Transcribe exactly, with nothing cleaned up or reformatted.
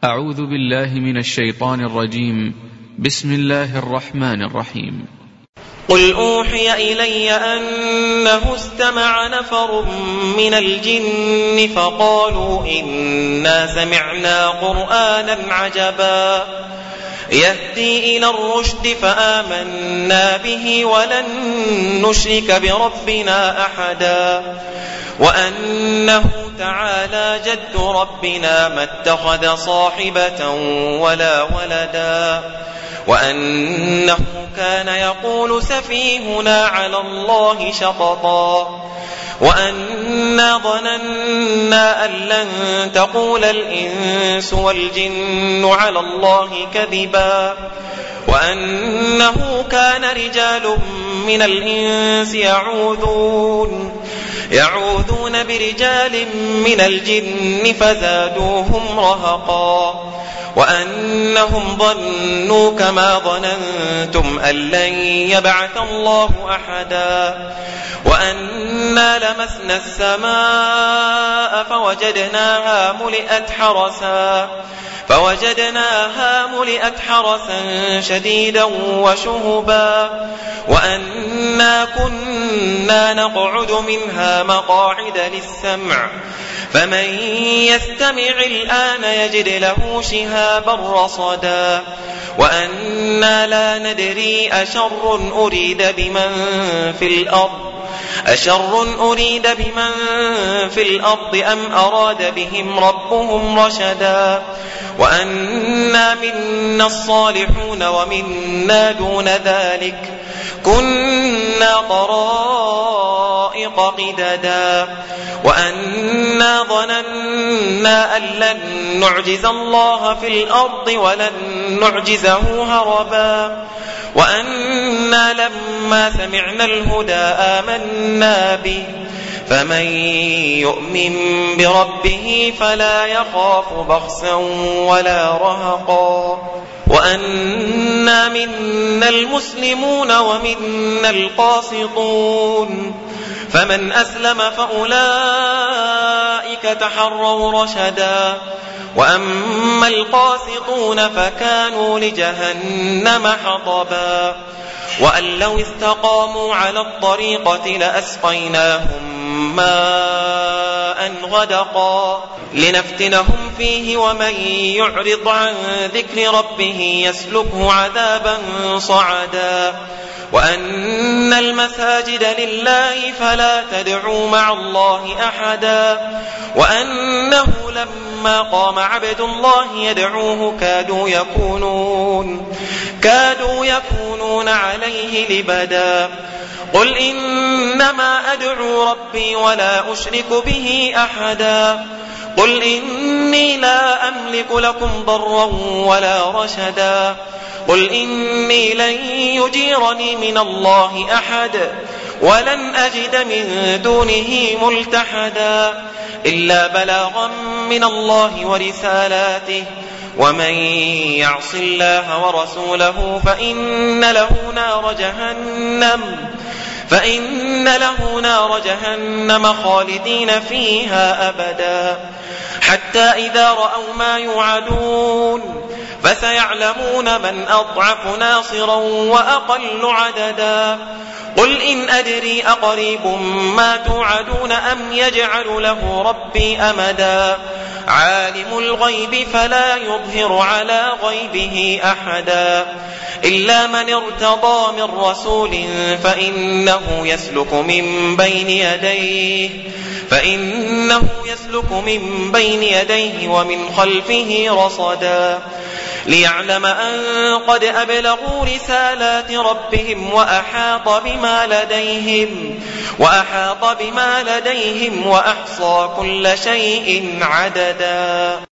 أعوذ بالله من الشيطان الرجيم. بسم الله الرحمن الرحيم. قل أوحي إلي أنه استمع نفر من الجن فقالوا إنا سمعنا قرآنا عجبا يهدي إلى الرشد فآمنا به ولن نشرك بربنا أحدا وأنه تعالى جد ربنا ما اتخذ صاحبة ولا ولدا وأنه كان يقول سفيهنا على الله شططا وأنا ظننا أن لن تقول الإنس والجن على الله كذبا وأنه كان رجال من الإنس يعوذون يعوذون برجال من الجن فزادوهم رهقا وأنهم ظنوا كما ظننتم أن لن يبعث الله أحدا وأنا لمسنا السماء فوجدناها ملئت حرسا فوجدناها ملئت حرسا شديدا وشهبا وأنا كنا نقعد منها مقاعد للسمع فمن يستمع الآن يجد له شهابا رصدا وأنا لا ندري أشر أريد بمن في الأرض أشر أريد بمن في الأرض أم أراد بهم ربهم رشدا وأنا منا الصالحون ومنا دون ذلك كنا طرائق قددا وأنا ظننا أن لن نعجز الله في الأرض ولن نعجزه هربا وأنا لما سمعنا الهدى آمنا به فمن يؤمن بربه فلا يخاف بخسا ولا رهقا وأنا منا المسلمون ومنا القاسطون فمن أسلم فأولئك تحروا رشدا وأما القاسطون فكانوا لجهنم حطبا وأن لو استقاموا على الطريقة لأسقيناهم ماء غدقا لنفتنهم فيه ومن يعرض عن ذكر ربه يسلكه عذابا صعدا وأن المساجد لله فلا تدعوا مع الله أحدا وأنه لما قام عبد الله يدعوه كادوا يكونون كادوا يكونون عليه لبدا قل إنما أدعو ربي ولا أشرك به أحدا قل إني لا أملك لكم ضرا ولا رشدا قل إني لن يجيرني من الله أحد ولن أجد من دونه ملتحدا إلا بلاغا من الله ورسالاته ومن يعص الله ورسوله فإن له نار جهنم فإن له نار جهنم خالدين فيها أبدا حتى إذا رأوا ما يوعدون فسيعلمون من أضعف ناصرا وأقل عددا قل إن أدري أقريب ما توعدون أم يجعل له ربي أمدا عالم الغيب فلا يظهر على غيبه أحدا إلا من ارتضى من رسول فإنه يسلك من بين يديه فإنه يسلك من بين يديه ومن خلفه رصدا ليعلم أن قد أبلغوا رسالات ربهم وأحاط بما لديهم وأحاط بما لديهم وأحصى كل شيء عددا.